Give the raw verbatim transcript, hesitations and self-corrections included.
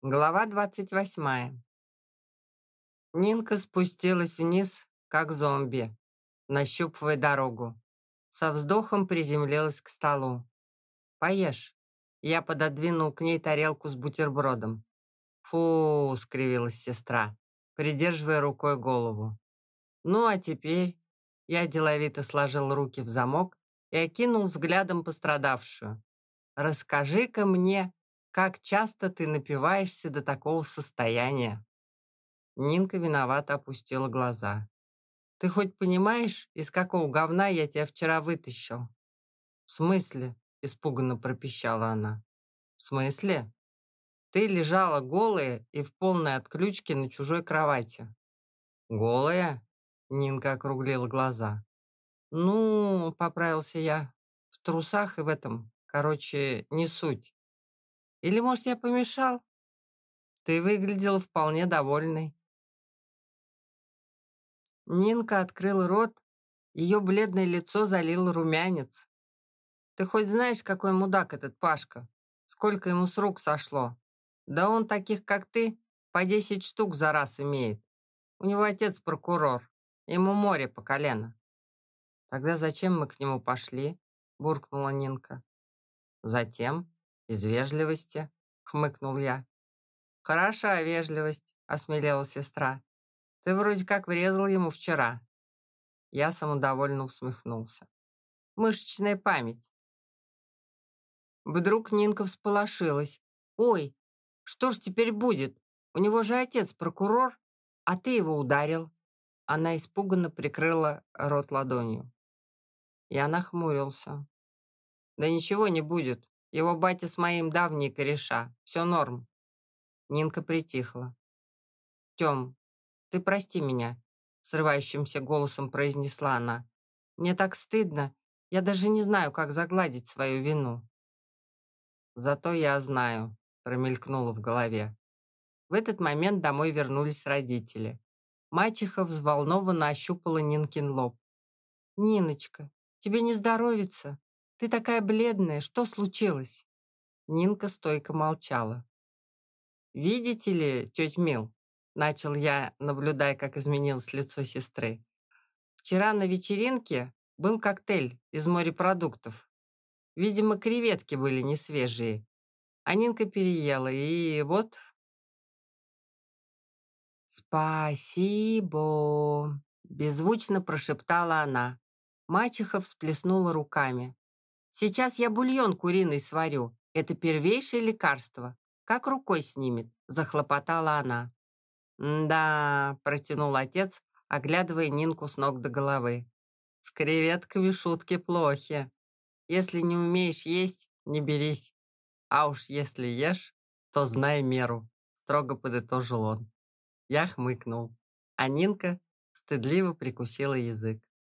Глава двадцать восьмая. Нинка спустилась вниз, как зомби, нащупывая дорогу. Со вздохом приземлилась к столу. «Поешь». Я пододвинул к ней тарелку с бутербродом. «Фу», — скривилась сестра, придерживая рукой голову. «Ну, а теперь...» Я деловито сложил руки в замок и окинул взглядом пострадавшую. «Расскажи-ка мне, как часто ты напиваешься до такого состояния?» Нинка виновато опустила глаза. «Ты хоть понимаешь, из какого говна я тебя вчера вытащил?» «В смысле?» – испуганно пропищала она. «В смысле? Ты лежала голая и в полной отключке на чужой кровати». «Голая?» – Нинка округлила глаза. «Ну, — поправился я, — в трусах и в этом, короче, не суть. Или, может, я помешал? Ты выглядела вполне довольной». Нинка открыла рот, ее бледное лицо залил румянец. «Ты хоть знаешь, какой мудак этот Пашка? Сколько ему с рук сошло? Да он таких, как ты, по десять штук за раз имеет. У него отец прокурор, ему море по колено». «Тогда зачем мы к нему пошли?» – буркнула Нинка. «Затем, из вежливости», – хмыкнул я. «Хороша вежливость», – осмелела сестра. «Ты вроде как врезал ему вчера». Я самодовольно усмехнулся. «Мышечная память». Вдруг Нинка всполошилась. «Ой, что ж теперь будет? У него же отец прокурор, а ты его ударил». Она испуганно прикрыла рот ладонью. Я нахмурился. «Да ничего не будет. Его батя с моим давние кореша. Все норм». Нинка притихла. «Тем, ты прости меня», — срывающимся голосом произнесла она. «Мне так стыдно. Я даже не знаю, как загладить свою вину». «Зато я знаю», — промелькнуло в голове. В этот момент домой вернулись родители. Мачеха взволнованно ощупала Нинкин лоб. «Ниночка, тебе не здоровится? Ты такая бледная, что случилось?» Нинка стойко молчала. «Видите ли, тетя Мил?» — начал я, наблюдая, как изменилось лицо сестры. «Вчера на вечеринке был коктейль из морепродуктов. Видимо, креветки были не свежие. А Нинка переела, и вот...» «Спасибо!» — беззвучно прошептала она. Мачеха всплеснула руками. «Сейчас я бульон куриный сварю. Это первейшее лекарство. Как рукой снимет!» — захлопотала она. «Да», — протянул отец, оглядывая Нинку с ног до головы. «С креветками шутки плохи. Если не умеешь есть, не берись. А уж если ешь, то знай меру», — строго подытожил он. Я хмыкнул, а Нинка стыдливо прикусила язык.